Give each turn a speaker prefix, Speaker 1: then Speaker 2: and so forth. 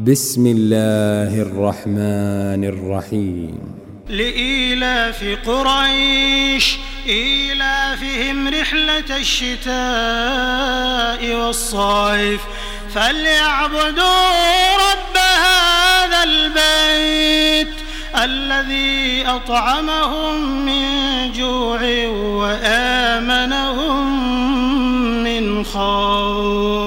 Speaker 1: بسم الله الرحمن الرحيم.
Speaker 2: لإيلاف قريش إيلافهم رحلة الشتاء والصيف فليعبدوا رب هذا البيت الذي أطعمهم من جوع وآمنهم من خوف.